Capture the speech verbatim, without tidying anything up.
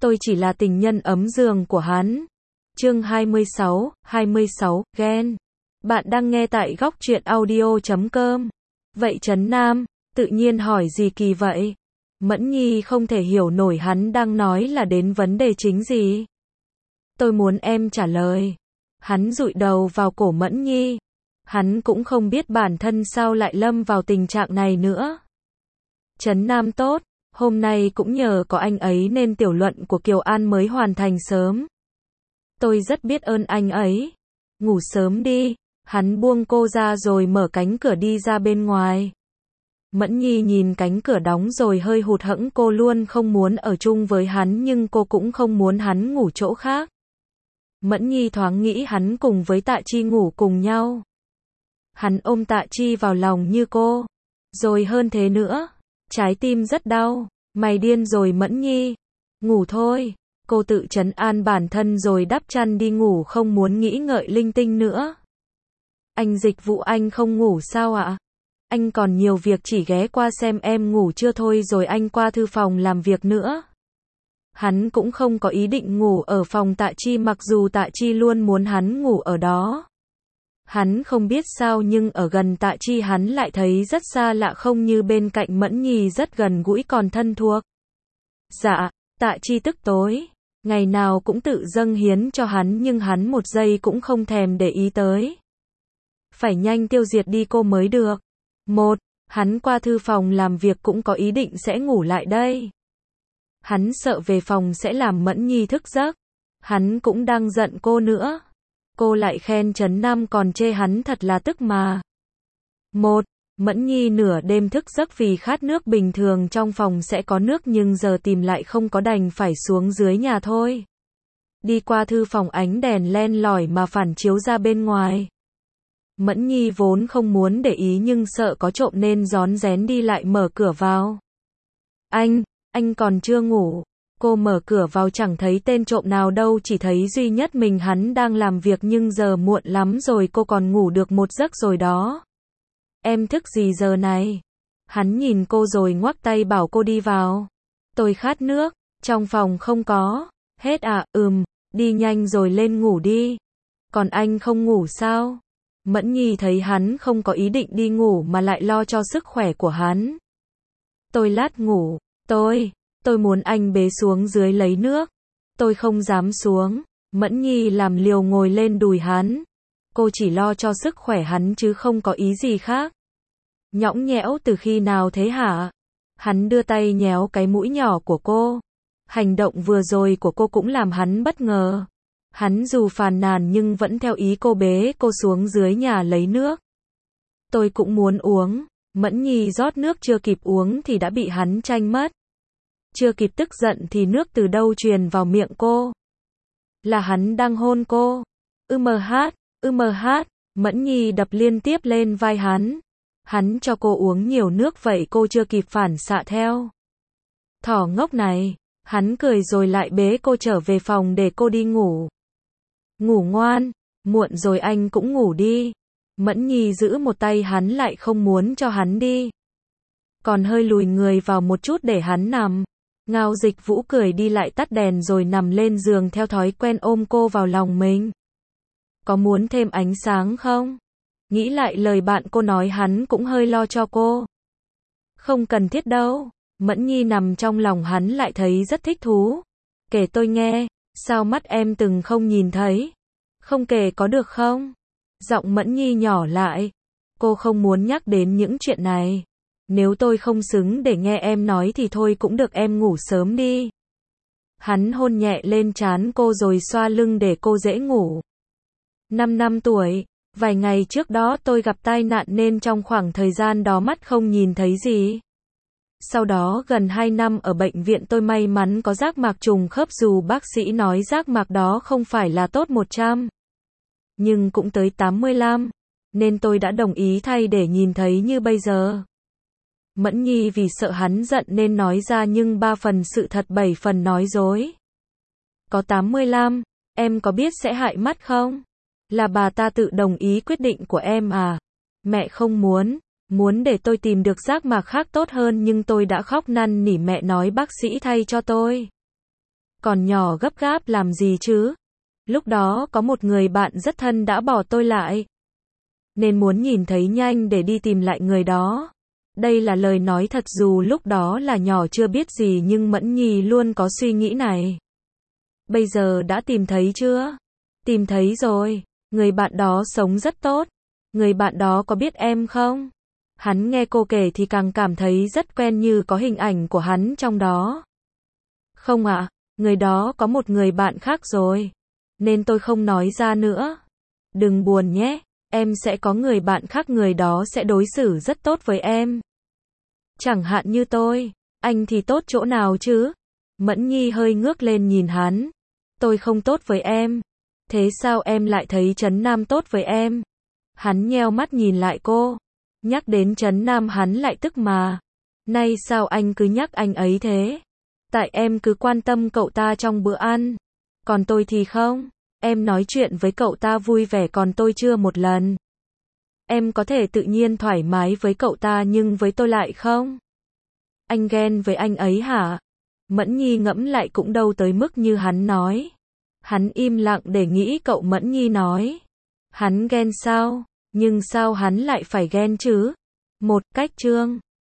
Tôi chỉ là tình nhân ấm giường của hắn. Chương hai mươi sáu, hai mươi sáu, ghen. Bạn đang nghe tại góc truyện audio chấm com. Vậy Trấn Nam, tự nhiên hỏi gì kỳ vậy? Mẫn Nhi không thể hiểu nổi hắn đang nói là đến vấn đề chính gì. Tôi muốn em trả lời. Hắn dụi đầu vào cổ Mẫn Nhi. Hắn cũng không biết bản thân sao lại lâm vào tình trạng này nữa. Trấn Nam tốt, hôm nay cũng nhờ có anh ấy nên tiểu luận của Kiều An mới hoàn thành sớm. Tôi rất biết ơn anh ấy. Ngủ sớm đi. Hắn buông cô ra rồi mở cánh cửa đi ra bên ngoài. Mẫn Nhi nhìn cánh cửa đóng rồi hơi hụt hẫng, cô luôn không muốn ở chung với hắn nhưng cô cũng không muốn hắn ngủ chỗ khác. Mẫn Nhi thoáng nghĩ hắn cùng với Tạ Chi ngủ cùng nhau. Hắn ôm Tạ Chi vào lòng như cô. Rồi hơn thế nữa. Trái tim rất đau. Mày điên rồi Mẫn Nhi. Ngủ thôi. Cô tự trấn an bản thân rồi đắp chăn đi ngủ, không muốn nghĩ ngợi linh tinh nữa. Anh Dịch Vụ, anh không ngủ sao ạ? Anh còn nhiều việc, chỉ ghé qua xem em ngủ chưa thôi rồi anh qua thư phòng làm việc nữa. Hắn cũng không có ý định ngủ ở phòng Tạ Chi, mặc dù Tạ Chi luôn muốn hắn ngủ ở đó. Hắn không biết sao nhưng ở gần Tạ Chi hắn lại thấy rất xa lạ, không như bên cạnh Mẫn Nhi rất gần gũi còn thân thuộc. Dạ, Tạ Chi tức tối. Ngày nào cũng tự dâng hiến cho hắn nhưng hắn một giây cũng không thèm để ý tới. Phải nhanh tiêu diệt đi cô mới được. Một, hắn qua thư phòng làm việc cũng có ý định sẽ ngủ lại đây. Hắn sợ về phòng sẽ làm Mẫn Nhi thức giấc. Hắn cũng đang giận cô nữa. Cô lại khen Trấn Nam còn chê hắn thật là tức mà. Một, Mẫn Nhi nửa đêm thức giấc vì khát nước, bình thường trong phòng sẽ có nước nhưng giờ tìm lại không có đành phải xuống dưới nhà thôi. Đi qua thư phòng, ánh đèn len lỏi mà phản chiếu ra bên ngoài. Mẫn Nhi vốn không muốn để ý nhưng sợ có trộm nên rón rén đi lại mở cửa vào. Anh, anh còn chưa ngủ. Cô mở cửa vào chẳng thấy tên trộm nào đâu, chỉ thấy duy nhất mình hắn đang làm việc, nhưng giờ muộn lắm rồi, cô còn ngủ được một giấc rồi đó. Em thức gì giờ này? Hắn nhìn cô rồi ngoắc tay bảo cô đi vào. Tôi khát nước, trong phòng không có. Hết à? Ừm, đi nhanh rồi lên ngủ đi. Còn anh không ngủ sao? Mẫn Nhi thấy hắn không có ý định đi ngủ mà lại lo cho sức khỏe của hắn. Tôi lát ngủ, tôi, tôi muốn anh bế xuống dưới lấy nước. Tôi không dám xuống. Mẫn Nhi làm liều ngồi lên đùi hắn. Cô chỉ lo cho sức khỏe hắn chứ không có ý gì khác. Nhõng nhẽo từ khi nào thế hả? Hắn đưa tay nhéo cái mũi nhỏ của cô. Hành động vừa rồi của cô cũng làm hắn bất ngờ. Hắn dù phàn nàn nhưng vẫn theo ý cô bế cô xuống dưới nhà lấy nước. Tôi cũng muốn uống. Mẫn Nhi rót nước chưa kịp uống thì đã bị hắn tranh mất. Chưa kịp tức giận thì nước từ đâu truyền vào miệng cô. Là hắn đang hôn cô. Ư mờ hát, ư mờ hát. Mẫn Nhi đập liên tiếp lên vai hắn. Hắn cho cô uống nhiều nước vậy cô chưa kịp phản xạ theo. Thỏ ngốc này. Hắn cười rồi lại bế cô trở về phòng để cô đi ngủ. Ngủ ngoan, muộn rồi anh cũng ngủ đi. Mẫn Nhi giữ một tay hắn lại không muốn cho hắn đi. Còn hơi lùi người vào một chút để hắn nằm. Ngao Dịch Vũ cười đi lại tắt đèn rồi nằm lên giường theo thói quen ôm cô vào lòng mình. Có muốn thêm ánh sáng không? Nghĩ lại lời bạn cô nói hắn cũng hơi lo cho cô. Không cần thiết đâu. Mẫn Nhi nằm trong lòng hắn lại thấy rất thích thú. Kể tôi nghe, sao mắt em từng không nhìn thấy? Không kể có được không? Giọng Mẫn Nhi nhỏ lại. Cô không muốn nhắc đến những chuyện này. Nếu tôi không xứng để nghe em nói thì thôi cũng được, em ngủ sớm đi. Hắn hôn nhẹ lên trán cô rồi xoa lưng để cô dễ ngủ. Năm năm tuổi, vài ngày trước đó tôi gặp tai nạn nên trong khoảng thời gian đó mắt không nhìn thấy gì. Sau đó gần hai năm ở bệnh viện tôi may mắn có giác mạc trùng khớp, dù bác sĩ nói giác mạc đó không phải là tốt một trăm. Nhưng cũng tới tám mươi lăm, nên tôi đã đồng ý thay để nhìn thấy như bây giờ. Mẫn Nhi vì sợ hắn giận nên nói ra nhưng ba phần sự thật bảy phần nói dối. Có tám mươi lăm, em có biết sẽ hại mắt không? Là bà ta tự đồng ý quyết định của em à? Mẹ không muốn. Muốn để tôi tìm được giác mạc khác tốt hơn nhưng tôi đã khóc năn nỉ mẹ nói bác sĩ thay cho tôi. Còn nhỏ gấp gáp làm gì chứ? Lúc đó có một người bạn rất thân đã bỏ tôi lại. Nên muốn nhìn thấy nhanh để đi tìm lại người đó. Đây là lời nói thật dù lúc đó là nhỏ chưa biết gì nhưng Mẫn Nhi luôn có suy nghĩ này. Bây giờ đã tìm thấy chưa? Tìm thấy rồi. Người bạn đó sống rất tốt. Người bạn đó có biết em không? Hắn nghe cô kể thì càng cảm thấy rất quen như có hình ảnh của hắn trong đó. Không ạ, người đó có một người bạn khác rồi. Nên tôi không nói ra nữa. Đừng buồn nhé, em sẽ có người bạn khác, người đó sẽ đối xử rất tốt với em. Chẳng hạn như tôi, anh thì tốt chỗ nào chứ? Mẫn Nhi hơi ngước lên nhìn hắn. Tôi không tốt với em. Thế sao em lại thấy Trấn Nam tốt với em? Hắn nheo mắt nhìn lại cô. Nhắc đến Trấn Nam hắn lại tức mà. Nay sao anh cứ nhắc anh ấy thế? Tại em cứ quan tâm cậu ta trong bữa ăn. Còn tôi thì không. Em nói chuyện với cậu ta vui vẻ còn tôi chưa một lần. Em có thể tự nhiên thoải mái với cậu ta nhưng với tôi lại không. Anh ghen với anh ấy hả? Mẫn Nhi ngẫm lại cũng đâu tới mức như hắn nói. Hắn im lặng để nghĩ cậu Mẫn Nhi nói. Hắn ghen sao? Nhưng sao hắn lại phải ghen chứ? Một cách Trương